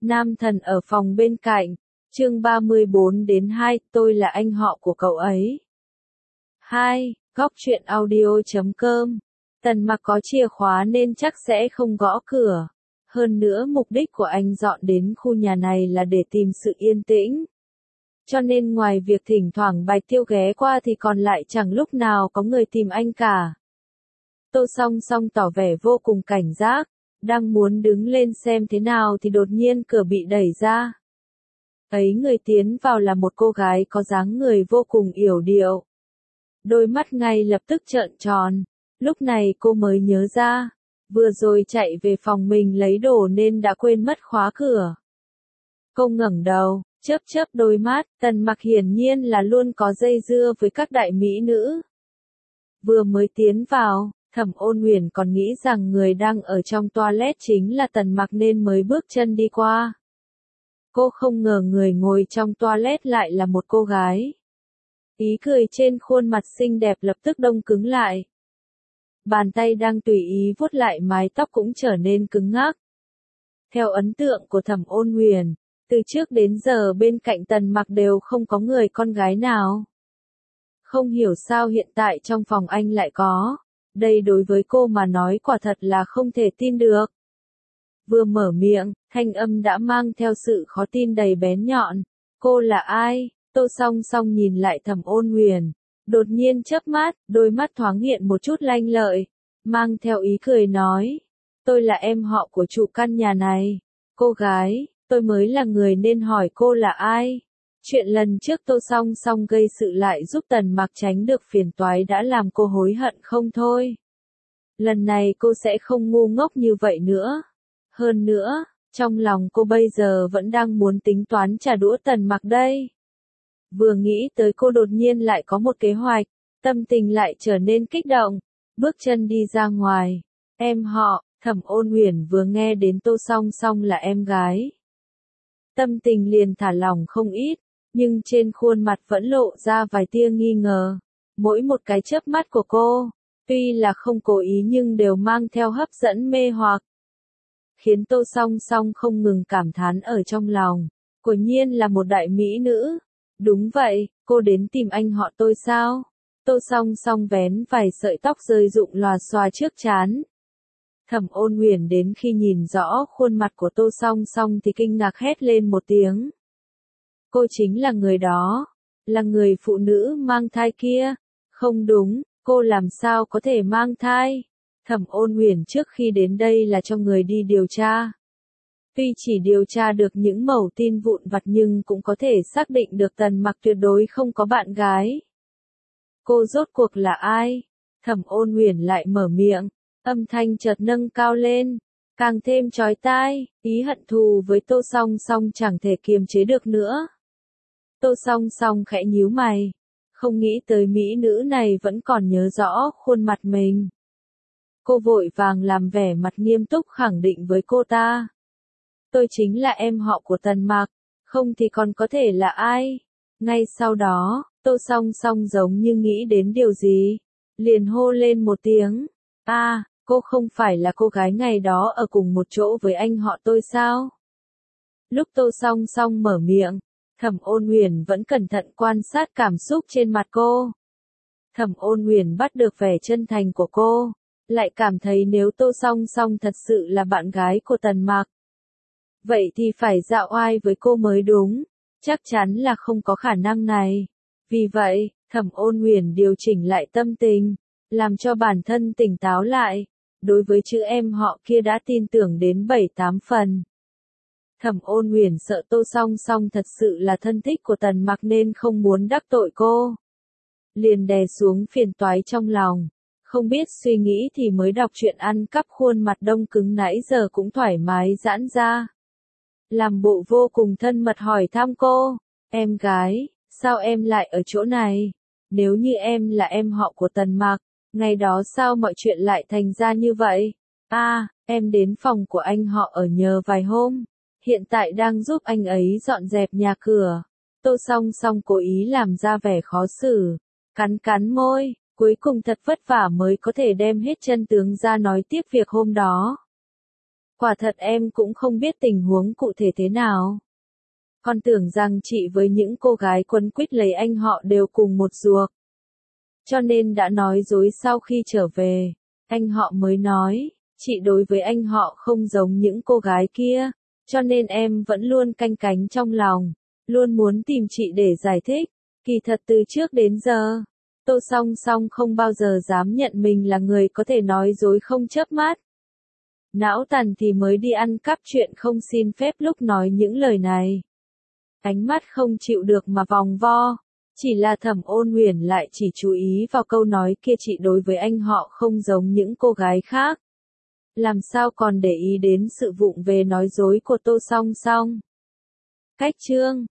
Nam thần ở phòng bên cạnh, chương 34-2, tôi là anh họ của cậu ấy. 2. Góc truyện audio.com. Tần Mặc có chìa khóa nên chắc sẽ không gõ cửa. Hơn nữa mục đích của anh dọn đến khu nhà này là để tìm sự yên tĩnh. Cho nên ngoài việc thỉnh thoảng Bạch Tiêu ghé qua thì còn lại chẳng lúc nào có người tìm anh cả. Tô Song Song tỏ vẻ vô cùng cảnh giác, đang muốn đứng lên xem thế nào thì đột nhiên cửa bị đẩy ra. Ấy người tiến vào là một cô gái có dáng người vô cùng yểu điệu. Đôi mắt ngay lập tức trợn tròn, lúc này cô mới nhớ ra, vừa rồi chạy về phòng mình lấy đồ nên đã quên mất khóa cửa. Cô ngẩng đầu, chớp chớp đôi mắt, Tần Mặc hiển nhiên là luôn có dây dưa với các đại mỹ nữ. Vừa mới tiến vào, Thẩm Ôn Uyển còn nghĩ rằng người đang ở trong toilet chính là Tần Mặc nên mới bước chân đi qua. Cô không ngờ người ngồi trong toilet lại là một cô gái. Ý cười trên khuôn mặt xinh đẹp lập tức đông cứng lại. Bàn tay đang tùy ý vuốt lại mái tóc cũng trở nên cứng ngắc. Theo ấn tượng của Thẩm Ôn Uyển, từ trước đến giờ bên cạnh Tần Mặc đều không có người con gái nào. Không hiểu sao hiện tại trong phòng anh lại có. Đây đối với cô mà nói quả thật là không thể tin được. Vừa mở miệng, thanh âm đã mang theo sự khó tin đầy bén nhọn. Cô là ai? Tô Song Song nhìn lại Thẩm Ôn Uyển, đột nhiên chớp mắt, đôi mắt thoáng hiện một chút lanh lợi, mang theo ý cười nói. Tôi là em họ của chủ căn nhà này. Cô gái, tôi mới là người nên hỏi cô là ai? Chuyện lần trước Tô Song Song gây sự lại giúp Tần Mặc tránh được phiền toái đã làm cô hối hận không thôi. Lần này cô sẽ không ngu ngốc như vậy nữa. Hơn nữa, trong lòng cô bây giờ vẫn đang muốn tính toán trả đũa Tần Mặc đây. Vừa nghĩ tới cô đột nhiên lại có một kế hoạch, tâm tình lại trở nên kích động, bước chân đi ra ngoài. Em họ, Thẩm Ôn Uyển vừa nghe đến Tô Song Song là em gái. Tâm tình liền thả lỏng không ít, nhưng trên khuôn mặt vẫn lộ ra vài tia nghi ngờ. Mỗi một cái chớp mắt của cô, tuy là không cố ý nhưng đều mang theo hấp dẫn mê hoặc. Khiến Tô Song Song không ngừng cảm thán ở trong lòng, quả nhiên là một đại mỹ nữ. Đúng vậy, cô đến tìm anh họ tôi sao? Tô Song Song vén vài sợi tóc rơi rụng lòa xòa trước trán. Thẩm Ôn Uyển đến khi nhìn rõ khuôn mặt của Tô Song Song thì kinh ngạc hét lên một tiếng. Cô chính là người đó, là người phụ nữ mang thai kia. Không đúng, cô làm sao có thể mang thai? Thẩm Ôn Uyển trước khi đến đây là cho người đi điều tra. Tuy chỉ điều tra được những mẩu tin vụn vặt nhưng cũng có thể xác định được Tần Mặc tuyệt đối không có bạn gái. Cô rốt cuộc là ai? Thẩm Ôn Uyển lại mở miệng, âm thanh chợt nâng cao lên, càng thêm chói tai, ý hận thù với Tô Song Song chẳng thể kiềm chế được nữa. Tô Song Song khẽ nhíu mày, không nghĩ tới mỹ nữ này vẫn còn nhớ rõ khuôn mặt mình. Cô vội vàng làm vẻ mặt nghiêm túc khẳng định với cô ta. Tôi chính là em họ của Tần Mặc, không thì còn có thể là ai? Ngay sau đó, Tô Song Song giống như nghĩ đến điều gì, liền hô lên một tiếng. Cô không phải là cô gái ngày đó ở cùng một chỗ với anh họ tôi sao? Lúc Tô Song Song mở miệng, Thẩm Ôn Uyển vẫn cẩn thận quan sát cảm xúc trên mặt cô. Thẩm Ôn Uyển bắt được vẻ chân thành của cô, lại cảm thấy nếu Tô Song Song thật sự là bạn gái của Tần Mặc, vậy thì phải dạo oai với cô mới đúng, chắc chắn là không có khả năng này. Vì vậy, Thẩm Ôn Uyển điều chỉnh lại tâm tình, làm cho bản thân tỉnh táo lại, đối với chữ em họ kia đã tin tưởng đến 7-8 phần. Thẩm Ôn Uyển sợ Tô Song Song thật sự là thân thích của Tần Mặc nên không muốn đắc tội cô. Liền đè xuống phiền toái trong lòng, không biết suy nghĩ thì mới đọc truyện ăn cắp khuôn mặt đông cứng nãy giờ cũng thoải mái giãn ra. Làm bộ vô cùng thân mật hỏi thăm cô, em gái, sao em lại ở chỗ này? Nếu như em là em họ của Tần Mặc, ngày đó sao mọi chuyện lại thành ra như vậy? Em đến phòng của anh họ ở nhờ vài hôm, hiện tại đang giúp anh ấy dọn dẹp nhà cửa. Tô Song Song cố ý làm ra vẻ khó xử, cắn cắn môi, cuối cùng thật vất vả mới có thể đem hết chân tướng ra nói tiếp việc hôm đó. Quả thật em cũng không biết tình huống cụ thể thế nào. Con tưởng rằng chị với những cô gái quấn quýt lấy anh họ đều cùng một ruột. Cho nên đã nói dối sau khi trở về. Anh họ mới nói, chị đối với anh họ không giống những cô gái kia. Cho nên em vẫn luôn canh cánh trong lòng. Luôn muốn tìm chị để giải thích. Kỳ thật từ trước đến giờ, Tô Song Song không bao giờ dám nhận mình là người có thể nói dối không chớp mắt. Não tàn thì mới đi ăn cắp chuyện không xin phép lúc nói những lời này. Ánh mắt không chịu được mà vòng vo. Chỉ là Thẩm Ôn Huyền lại chỉ chú ý vào câu nói kia, chị đối với anh họ không giống những cô gái khác. Làm sao còn để ý đến sự vụng về nói dối của Tô Song Song. Cách chương